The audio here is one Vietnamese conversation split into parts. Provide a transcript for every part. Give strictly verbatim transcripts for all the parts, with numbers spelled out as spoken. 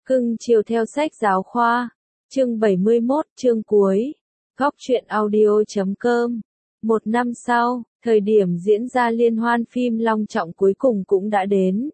Cưng chiều theo sách giáo khoa. Chương bảy mươi mốt, chương cuối. Góc truyện audio chấm com. Một năm sau, thời điểm diễn ra liên hoan phim long trọng cuối cùng cũng đã đến.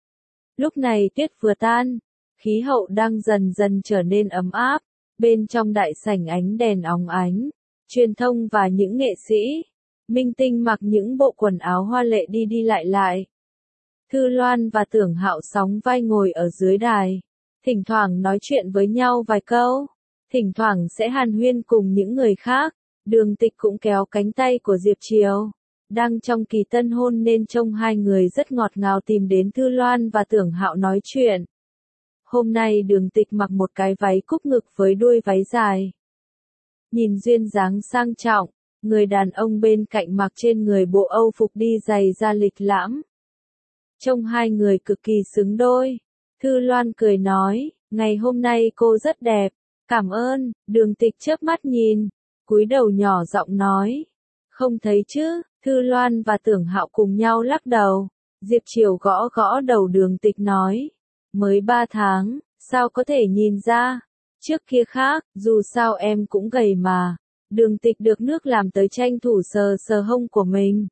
Lúc này tuyết vừa tan, khí hậu đang dần dần trở nên ấm áp, bên trong đại sảnh ánh đèn óng ánh, truyền thông và những nghệ sĩ, minh tinh mặc những bộ quần áo hoa lệ đi đi lại lại. Thư Loan và Tưởng Hạo sóng vai ngồi ở dưới đài, thỉnh thoảng nói chuyện với nhau vài câu, thỉnh thoảng sẽ hàn huyên cùng những người khác. Đường Tịch cũng kéo cánh tay của Diệp Triều, đang trong kỳ tân hôn nên trông hai người rất ngọt ngào tìm đến Thư Loan và Tưởng Hạo nói chuyện. Hôm nay Đường Tịch mặc một cái váy cúc ngực với đuôi váy dài, nhìn duyên dáng sang trọng, người đàn ông bên cạnh mặc trên người bộ Âu phục đi giày da lịch lãm. Trông hai người cực kỳ xứng đôi. Thư Loan cười nói, ngày hôm nay cô rất đẹp. Cảm ơn. Đường Tịch chớp mắt nhìn, cúi đầu nhỏ giọng nói, không thấy chứ. Thư Loan và Tưởng Hạo cùng nhau lắc đầu. Diệp Triều gõ gõ đầu Đường Tịch nói, mới ba tháng, sao có thể nhìn ra. Trước kia khác, dù sao em cũng gầy mà. Đường Tịch được nước làm tới tranh thủ sờ sờ hông của mình.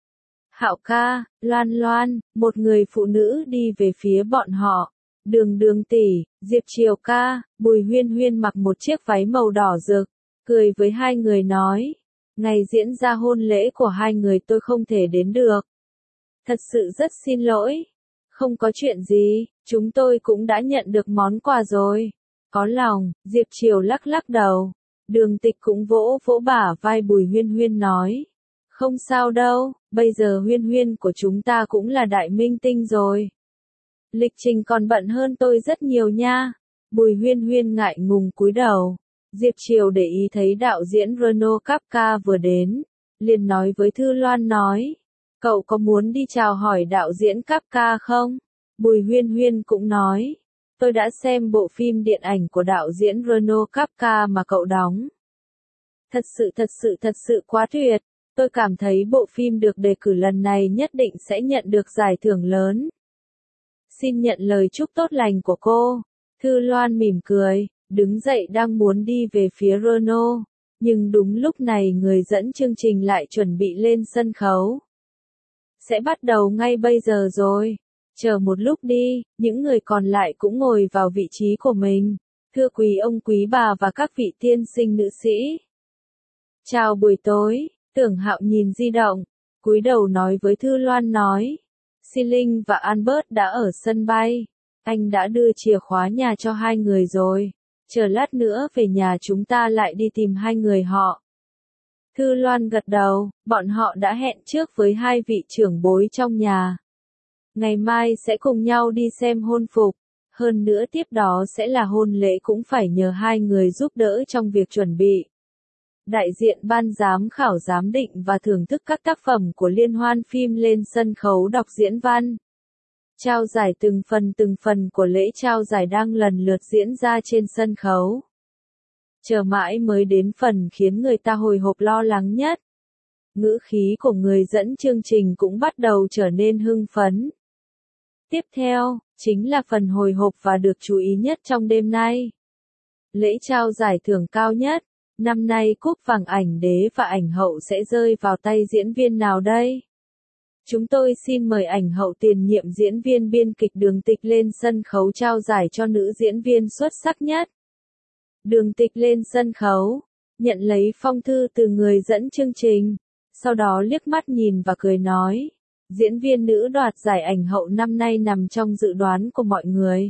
Hạo ca, Loan Loan, một người phụ nữ đi về phía bọn họ. Đường Đường tỷ, Diệp Triều ca. Bùi Huyên Huyên mặc một chiếc váy màu đỏ rực, cười với hai người nói, ngày diễn ra hôn lễ của hai người tôi không thể đến được. Thật sự rất xin lỗi. Không có chuyện gì, chúng tôi cũng đã nhận được món quà rồi. Có lòng. Diệp Triều lắc lắc đầu. Đường Tịch cũng vỗ vỗ bả vai Bùi Huyên Huyên nói, không sao đâu, bây giờ Huyên Huyên của chúng ta cũng là đại minh tinh rồi. Lịch trình còn bận hơn tôi rất nhiều nha. Bùi Huyên Huyên ngại ngùng cúi đầu. Diệp Triều để ý thấy đạo diễn Renaud Capca vừa đến, liền nói với Thư Loan nói, cậu có muốn đi chào hỏi đạo diễn Capca không? Bùi Huyên Huyên cũng nói, tôi đã xem bộ phim điện ảnh của đạo diễn Renaud Capca mà cậu đóng. Thật sự thật sự thật sự quá tuyệt. Tôi cảm thấy bộ phim được đề cử lần này nhất định sẽ nhận được giải thưởng lớn. Xin nhận lời chúc tốt lành của cô. Thư Loan mỉm cười, đứng dậy đang muốn đi về phía Renaud, nhưng đúng lúc này người dẫn chương trình lại chuẩn bị lên sân khấu. Sẽ bắt đầu ngay bây giờ rồi. Chờ một lúc đi. Những người còn lại cũng ngồi vào vị trí của mình. Thưa quý ông quý bà và các vị tiên sinh nữ sĩ. Chào buổi tối. Tưởng Hạo nhìn di động, cúi đầu nói với Thư Loan nói, Si Linh và Albert đã ở sân bay. Anh đã đưa chìa khóa nhà cho hai người rồi. Chờ lát nữa về nhà chúng ta lại đi tìm hai người họ. Thư Loan gật đầu, bọn họ đã hẹn trước với hai vị trưởng bối trong nhà. Ngày mai sẽ cùng nhau đi xem hôn phục. Hơn nữa tiếp đó sẽ là hôn lễ cũng phải nhờ hai người giúp đỡ trong việc chuẩn bị. Đại diện ban giám khảo giám định và thưởng thức các tác phẩm của liên hoan phim lên sân khấu đọc diễn văn. Trao giải từng phần từng phần của lễ trao giải đang lần lượt diễn ra trên sân khấu. Chờ mãi mới đến phần khiến người ta hồi hộp lo lắng nhất. Ngữ khí của người dẫn chương trình cũng bắt đầu trở nên hưng phấn. Tiếp theo, chính là phần hồi hộp và được chú ý nhất trong đêm nay. Lễ trao giải thưởng cao nhất. Năm nay cúp vàng ảnh đế và ảnh hậu sẽ rơi vào tay diễn viên nào đây? Chúng tôi xin mời ảnh hậu tiền nhiệm diễn viên biên kịch Đường Tịch lên sân khấu trao giải cho nữ diễn viên xuất sắc nhất. Đường Tịch lên sân khấu, nhận lấy phong thư từ người dẫn chương trình, sau đó liếc mắt nhìn và cười nói, diễn viên nữ đoạt giải ảnh hậu năm nay nằm trong dự đoán của mọi người.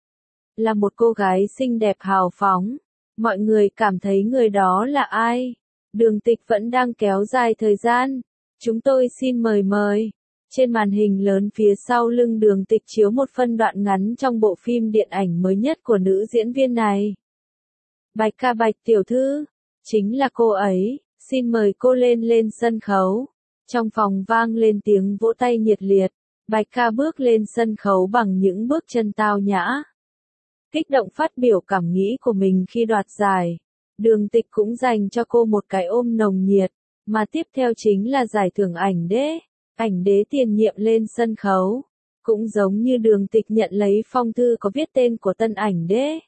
Là một cô gái xinh đẹp hào phóng. Mọi người cảm thấy người đó là ai? Đường Tịch vẫn đang kéo dài thời gian. Chúng tôi xin mời mời. Trên màn hình lớn phía sau lưng Đường Tịch chiếu một phân đoạn ngắn trong bộ phim điện ảnh mới nhất của nữ diễn viên này. Bạch ca Bạch tiểu thư. Chính là cô ấy. Xin mời cô lên lên sân khấu. Trong phòng vang lên tiếng vỗ tay nhiệt liệt. Bạch ca bước lên sân khấu bằng những bước chân tao nhã. Kích động phát biểu cảm nghĩ của mình khi đoạt giải. Đường Tịch cũng dành cho cô một cái ôm nồng nhiệt, mà tiếp theo chính là giải thưởng ảnh đế. Ảnh đế tiền nhiệm lên sân khấu. Cũng giống như Đường Tịch nhận lấy phong thư có viết tên của tân ảnh đế.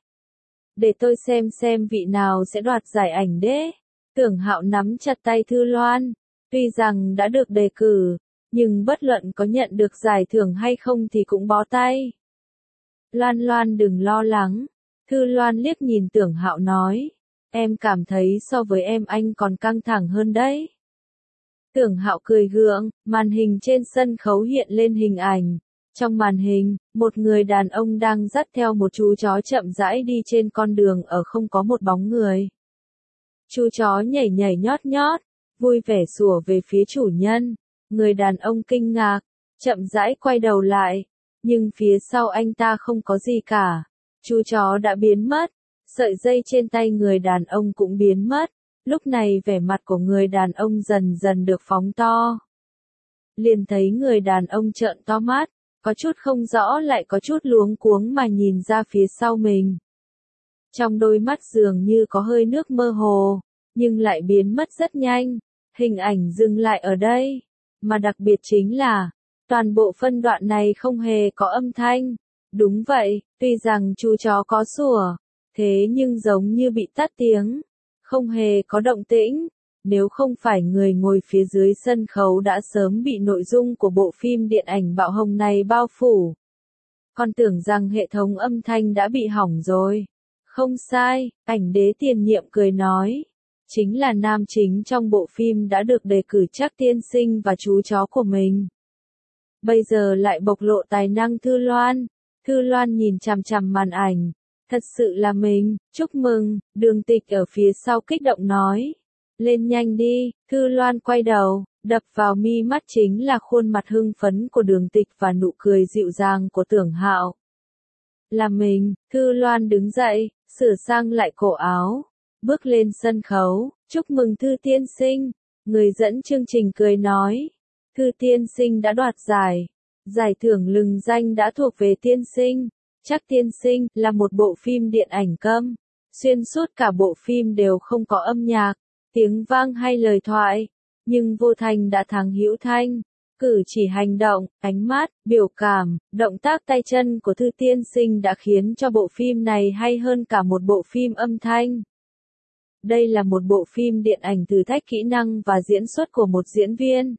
Để tôi xem xem vị nào sẽ đoạt giải ảnh đế. Tưởng Hạo nắm chặt tay Thư Loan. Tuy rằng đã được đề cử, nhưng bất luận có nhận được giải thưởng hay không thì cũng bó tay. Loan Loan đừng lo lắng. Thư Loan liếc nhìn Tưởng Hạo nói. Em cảm thấy so với em anh còn căng thẳng hơn đấy. Tưởng Hạo cười gượng, màn hình trên sân khấu hiện lên hình ảnh. Trong màn hình, một người đàn ông đang dắt theo một chú chó chậm rãi đi trên con đường ở không có một bóng người. Chú chó nhảy nhảy nhót nhót, vui vẻ sủa về phía chủ nhân. Người đàn ông kinh ngạc, chậm rãi quay đầu lại, nhưng phía sau anh ta không có gì cả. Chú chó đã biến mất, sợi dây trên tay người đàn ông cũng biến mất. Lúc này vẻ mặt của người đàn ông dần dần được phóng to. Liền thấy người đàn ông trợn to mắt, có chút không rõ lại có chút luống cuống mà nhìn ra phía sau mình. Trong đôi mắt dường như có hơi nước mơ hồ, nhưng lại biến mất rất nhanh. Hình ảnh dừng lại ở đây, mà đặc biệt chính là, toàn bộ phân đoạn này không hề có âm thanh. Đúng vậy, tuy rằng chú chó có sủa, thế nhưng giống như bị tắt tiếng, không hề có động tĩnh. Nếu không phải người ngồi phía dưới sân khấu đã sớm bị nội dung của bộ phim điện ảnh bạo hồng này bao phủ, còn tưởng rằng hệ thống âm thanh đã bị hỏng rồi. Không sai, ảnh đế tiền nhiệm cười nói. Chính là nam chính trong bộ phim đã được đề cử Trác tiên sinh và chú chó của mình. Bây giờ lại bộc lộ tài năng Thư Loan. Thư Loan nhìn chằm chằm màn ảnh. Thật sự là mình, chúc mừng, Đường Tịch ở phía sau kích động nói. Lên nhanh đi. Thư Loan quay đầu, đập vào mi mắt chính là khuôn mặt hưng phấn của Đường Tịch và nụ cười dịu dàng của Tưởng Hạo. Là mình. Thư Loan đứng dậy, sửa sang lại cổ áo, bước lên sân khấu. Chúc mừng Thư tiên sinh. Người dẫn chương trình cười nói. Thư tiên sinh đã đoạt giải. Giải thưởng lừng danh đã thuộc về tiên sinh. Trác tiên sinh là một bộ phim điện ảnh câm. Xuyên suốt cả bộ phim đều không có âm nhạc, tiếng vang hay lời thoại. Nhưng vô thanh đã thắng hữu thanh. Cử chỉ hành động, ánh mắt, biểu cảm, động tác tay chân của Thư tiên sinh đã khiến cho bộ phim này hay hơn cả một bộ phim âm thanh. Đây là một bộ phim điện ảnh thử thách kỹ năng và diễn xuất của một diễn viên.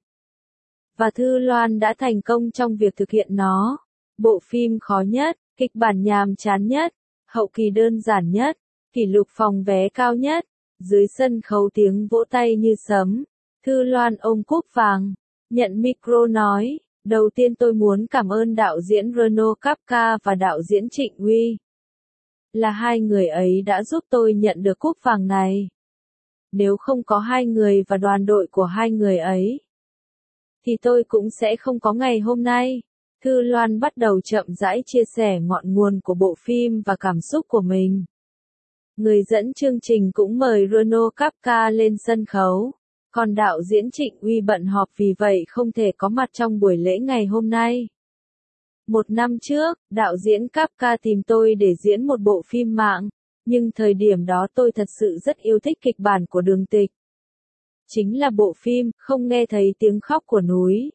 Và Thư Loan đã thành công trong việc thực hiện nó. Bộ phim khó nhất, kịch bản nhàm chán nhất, hậu kỳ đơn giản nhất, kỷ lục phòng vé cao nhất. Dưới sân khấu tiếng vỗ tay như sấm. Thư Loan ôm cúp vàng, nhận micro nói. Đầu tiên tôi muốn cảm ơn đạo diễn Renaud Capca và đạo diễn Trịnh Uy. Là hai người ấy đã giúp tôi nhận được cúp vàng này. Nếu không có hai người và đoàn đội của hai người ấy, thì tôi cũng sẽ không có ngày hôm nay. Thư Loan bắt đầu chậm rãi chia sẻ ngọn nguồn của bộ phim và cảm xúc của mình. Người dẫn chương trình cũng mời Renaud Capca lên sân khấu. Còn đạo diễn Trịnh Uy bận họp vì vậy không thể có mặt trong buổi lễ ngày hôm nay. Một năm trước, đạo diễn Capca tìm tôi để diễn một bộ phim mạng, nhưng thời điểm đó tôi thật sự rất yêu thích kịch bản của Đường Tịch. Chính là bộ phim Không nghe thấy tiếng khóc của núi.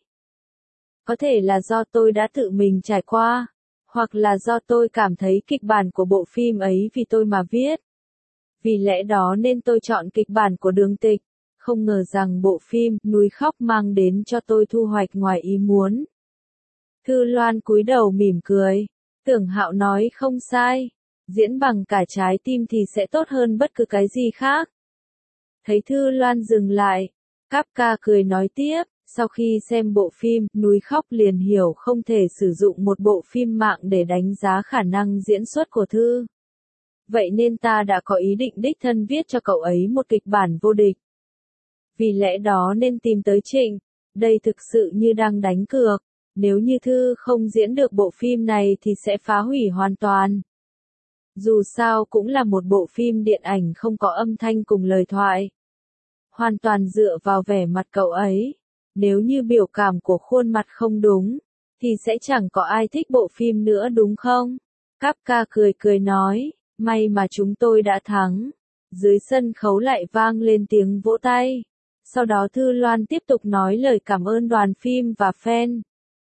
Có thể là do tôi đã tự mình trải qua, hoặc là do tôi cảm thấy kịch bản của bộ phim ấy vì tôi mà viết. Vì lẽ đó nên tôi chọn kịch bản của Đường Tịch. Không ngờ rằng bộ phim Núi Khóc mang đến cho tôi thu hoạch ngoài ý muốn. Thư Loan cúi đầu mỉm cười. Tưởng Hạo nói không sai. Diễn bằng cả trái tim thì sẽ tốt hơn bất cứ cái gì khác. Thấy Thư Loan dừng lại, Capca cười nói tiếp. Sau khi xem bộ phim Núi Khóc liền hiểu không thể sử dụng một bộ phim mạng để đánh giá khả năng diễn xuất của Thư. Vậy nên ta đã có ý định đích thân viết cho cậu ấy một kịch bản vô địch. Vì lẽ đó nên tìm tới Trịnh. Đây thực sự như đang đánh cược. Nếu như Thư không diễn được bộ phim này thì sẽ phá hủy hoàn toàn. Dù sao cũng là một bộ phim điện ảnh không có âm thanh cùng lời thoại. Hoàn toàn dựa vào vẻ mặt cậu ấy. Nếu như biểu cảm của khuôn mặt không đúng, thì sẽ chẳng có ai thích bộ phim nữa đúng không? Capca cười cười nói, may mà chúng tôi đã thắng. Dưới sân khấu lại vang lên tiếng vỗ tay. Sau đó Thư Loan tiếp tục nói lời cảm ơn đoàn phim và fan.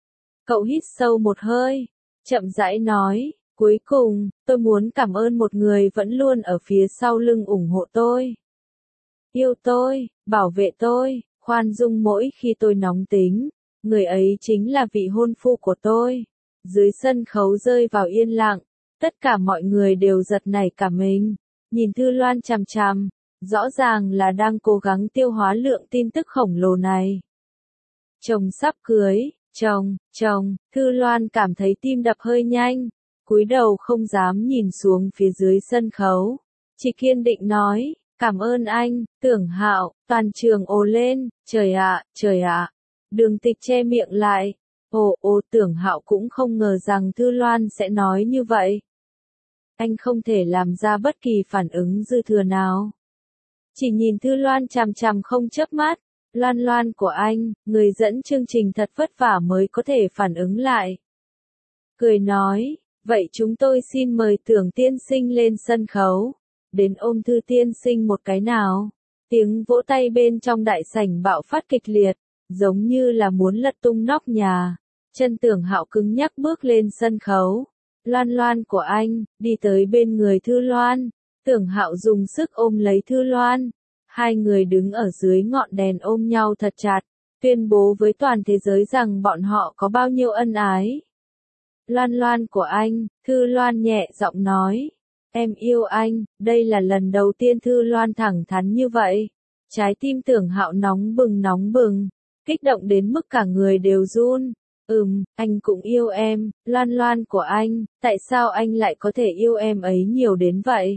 Cậu hít sâu một hơi, chậm rãi nói, cuối cùng, tôi muốn cảm ơn một người vẫn luôn ở phía sau lưng ủng hộ tôi. Yêu tôi, bảo vệ tôi, khoan dung mỗi khi tôi nóng tính. Người ấy chính là vị hôn phu của tôi. Dưới sân khấu rơi vào yên lặng, tất cả mọi người đều giật nảy cả mình, nhìn Thư Loan chằm chằm, rõ ràng là đang cố gắng tiêu hóa lượng tin tức khổng lồ này. Chồng sắp cưới, chồng, chồng, Thư Loan cảm thấy tim đập hơi nhanh, cúi đầu không dám nhìn xuống phía dưới sân khấu, chỉ kiên định nói, cảm ơn anh, Tưởng Hạo. Toàn trường ồ lên, trời ạ, trời ạ. Đường Tịch che miệng lại. Ồ ồ, Tưởng Hạo cũng không ngờ rằng Thư Loan sẽ nói như vậy. Anh không thể làm ra bất kỳ phản ứng dư thừa nào. Chỉ nhìn Thư Loan chằm chằm không chớp mắt. Loan Loan của anh, người dẫn chương trình thật vất vả mới có thể phản ứng lại. Cười nói, vậy chúng tôi xin mời Tưởng tiên sinh lên sân khấu. Đến ôm Thư tiên sinh một cái nào. Tiếng vỗ tay bên trong đại sảnh bạo phát kịch liệt, giống như là muốn lật tung nóc nhà. Chân Tưởng Hạo cứng nhắc bước lên sân khấu. Loan Loan của anh, đi tới bên người Thư Loan. Tưởng Hạo dùng sức ôm lấy Thư Loan. Hai người đứng ở dưới ngọn đèn ôm nhau thật chặt, tuyên bố với toàn thế giới rằng bọn họ có bao nhiêu ân ái. Loan Loan của anh, Thư Loan nhẹ giọng nói. Em yêu anh, đây là lần đầu tiên Thư Loan thẳng thắn như vậy. Trái tim Tưởng Hạo nóng bừng nóng bừng, kích động đến mức cả người đều run. Ừm, anh cũng yêu em, Loan Loan của anh, tại sao anh lại có thể yêu em ấy nhiều đến vậy?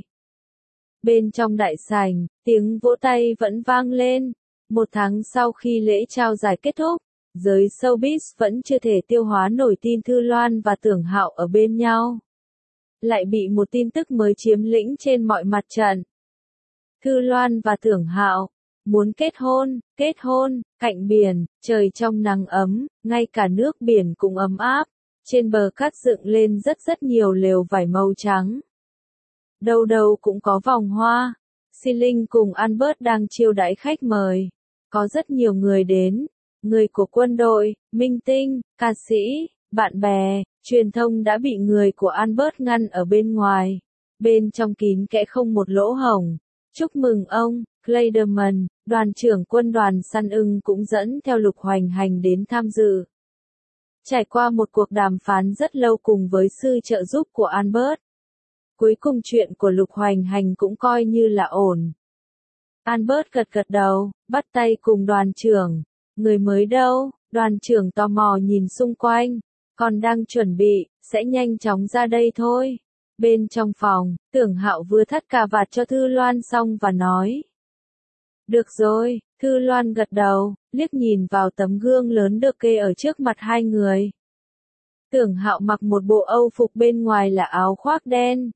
Bên trong đại sảnh, tiếng vỗ tay vẫn vang lên. Một tháng sau khi lễ trao giải kết thúc, giới showbiz vẫn chưa thể tiêu hóa nổi tin Thư Loan và Tưởng Hạo ở bên nhau. Lại bị một tin tức mới chiếm lĩnh trên mọi mặt trận. Thư Loan và Tưởng Hạo muốn kết hôn, kết hôn, cạnh biển, trời trong nắng ấm, ngay cả nước biển cũng ấm áp. Trên bờ cát dựng lên rất rất nhiều lều vải màu trắng. Đâu đâu cũng có vòng hoa. Xin Linh cùng Albert đang chiêu đãi khách mời. Có rất nhiều người đến, người của quân đội, minh tinh, ca sĩ, bạn bè, truyền thông đã bị người của Albert ngăn ở bên ngoài. Bên trong kín kẽ không một lỗ hổng. Chúc mừng ông, Clayderman, đoàn trưởng quân đoàn săn ưng cũng dẫn theo Lục Hoành Hành đến tham dự. Trải qua một cuộc đàm phán rất lâu cùng với sự trợ giúp của Albert. Cuối cùng chuyện của Lục Hoành Hành cũng coi như là ổn. Albert gật gật đầu, bắt tay cùng đoàn trưởng. Người mới đâu? Đoàn trưởng tò mò nhìn xung quanh. Còn đang chuẩn bị, sẽ nhanh chóng ra đây thôi. Bên trong phòng, Tưởng Hạo vừa thắt cà vạt cho Thư Loan xong và nói. Được rồi, Thư Loan gật đầu, liếc nhìn vào tấm gương lớn được kê ở trước mặt hai người. Tưởng Hạo mặc một bộ âu phục bên ngoài là áo khoác đen.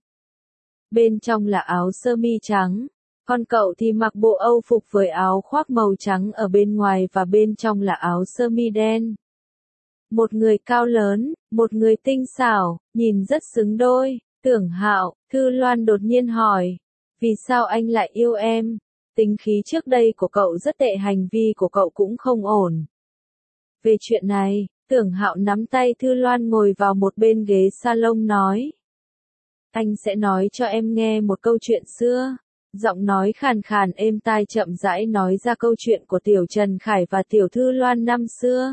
Bên trong là áo sơ mi trắng. Còn cậu thì mặc bộ âu phục với áo khoác màu trắng ở bên ngoài và bên trong là áo sơ mi đen. Một người cao lớn, một người tinh xảo, nhìn rất xứng đôi. Tưởng Hạo, Thư Loan đột nhiên hỏi. Vì sao anh lại yêu em? Tính khí trước đây của cậu rất tệ, hành vi của cậu cũng không ổn. Về chuyện này, Tưởng Hạo nắm tay Thư Loan ngồi vào một bên ghế salon nói. Anh sẽ nói cho em nghe một câu chuyện xưa. Giọng nói khàn khàn êm tai chậm rãi nói ra câu chuyện của Tiểu Trần Khải và Tiểu Thư Loan năm xưa.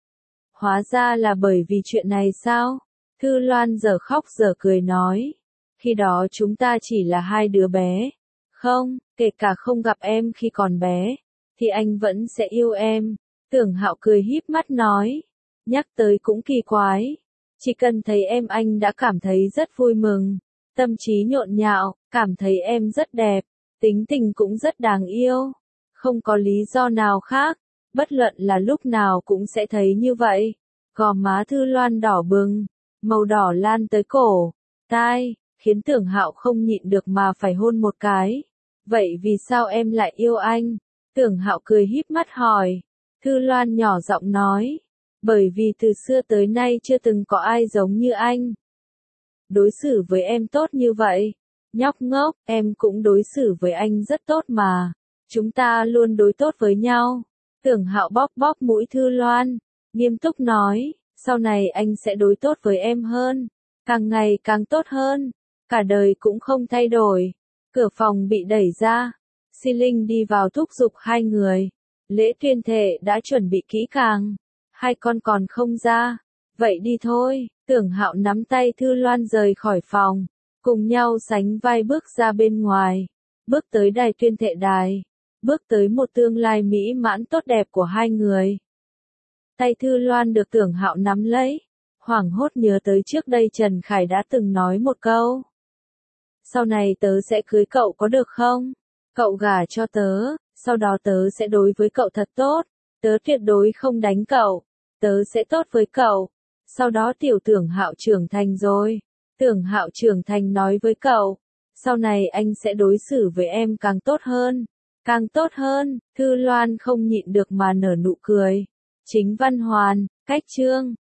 Hóa ra là bởi vì chuyện này sao? Thư Loan giờ khóc giờ cười nói. Khi đó chúng ta chỉ là hai đứa bé. Không, kể cả không gặp em khi còn bé, thì anh vẫn sẽ yêu em. Tưởng Hạo cười híp mắt nói. Nhắc tới cũng kỳ quái. Chỉ cần thấy em anh đã cảm thấy rất vui mừng. Tâm trí nhộn nhạo, cảm thấy em rất đẹp. Tính tình cũng rất đáng yêu. Không có lý do nào khác. Bất luận là lúc nào cũng sẽ thấy như vậy. Gò má Thư Loan đỏ bừng. Màu đỏ lan tới cổ, tai, khiến Tưởng Hạo không nhịn được mà phải hôn một cái. Vậy vì sao em lại yêu anh? Tưởng Hạo cười híp mắt hỏi. Thư Loan nhỏ giọng nói. Bởi vì từ xưa tới nay chưa từng có ai giống như anh. Đối xử với em tốt như vậy. Nhóc ngốc, em cũng đối xử với anh rất tốt mà. Chúng ta luôn đối tốt với nhau. Tưởng Hạo bóp bóp mũi Thư Loan, nghiêm túc nói. Sau này anh sẽ đối tốt với em hơn. Càng ngày càng tốt hơn. Cả đời cũng không thay đổi. Cửa phòng bị đẩy ra. Si Linh đi vào thúc giục hai người. Lễ tuyên thệ đã chuẩn bị kỹ càng. Hai con còn không ra. Vậy đi thôi. Tưởng Hạo nắm tay Thư Loan rời khỏi phòng. Cùng nhau sánh vai bước ra bên ngoài. Bước tới đài tuyên thệ đài. Bước tới một tương lai mỹ mãn tốt đẹp của hai người. Tay Thư Loan được Tưởng Hạo nắm lấy. Hoảng hốt nhớ tới trước đây Trần Khải đã từng nói một câu. Sau này tớ sẽ cưới cậu có được không? Cậu gả cho tớ, sau đó tớ sẽ đối với cậu thật tốt. Tớ tuyệt đối không đánh cậu. Tớ sẽ tốt với cậu. Sau đó tiểu Tưởng Hạo trưởng thành rồi. Tưởng Hạo trưởng thành nói với cậu. Sau này anh sẽ đối xử với em càng tốt hơn. Càng tốt hơn. Thư Loan không nhịn được mà nở nụ cười. Chính Văn Hoàn, cách chương.